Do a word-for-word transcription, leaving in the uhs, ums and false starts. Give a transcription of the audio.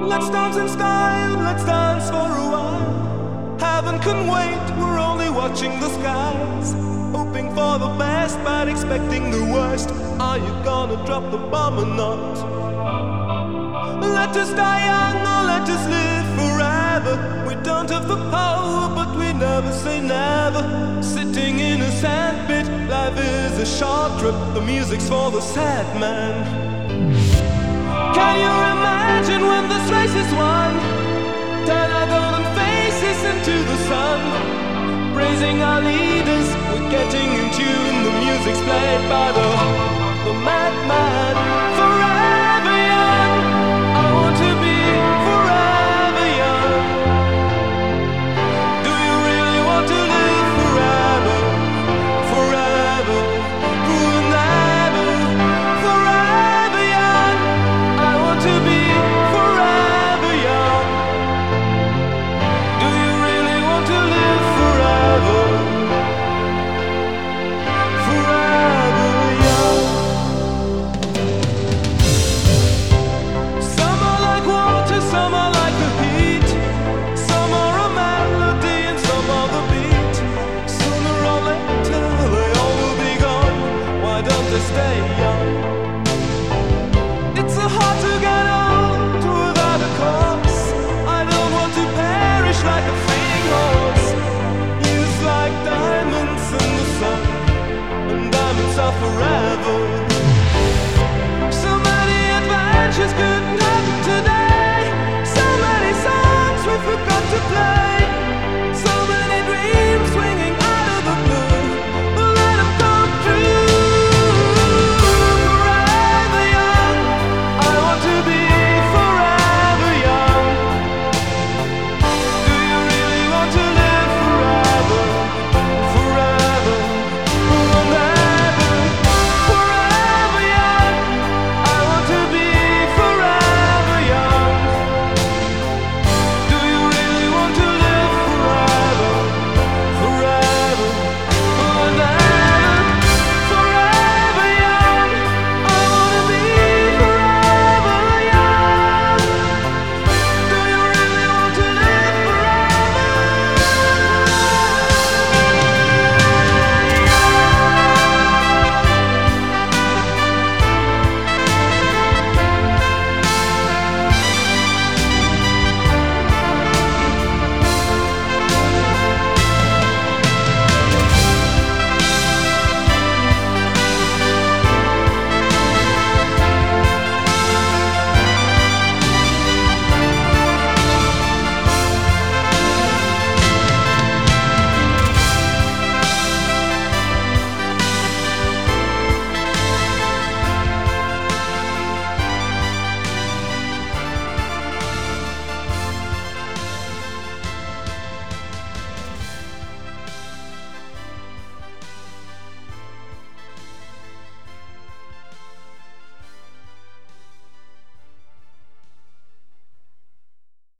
Let's dance in style, let's dance for a while. Heaven can wait, we're only watching the skies. Hoping for the best, but expecting the worst. Are you gonna drop the bomb or not? Let us die young or let us live forever. We don't have the power, but we never say never. Sitting in a sandpit, life is a short trip. The music's for the sad man. Can you imagine when this race is won? Turn our golden faces into the sun. Praising our leaders, we're getting in tune. The music's played by the, the madman.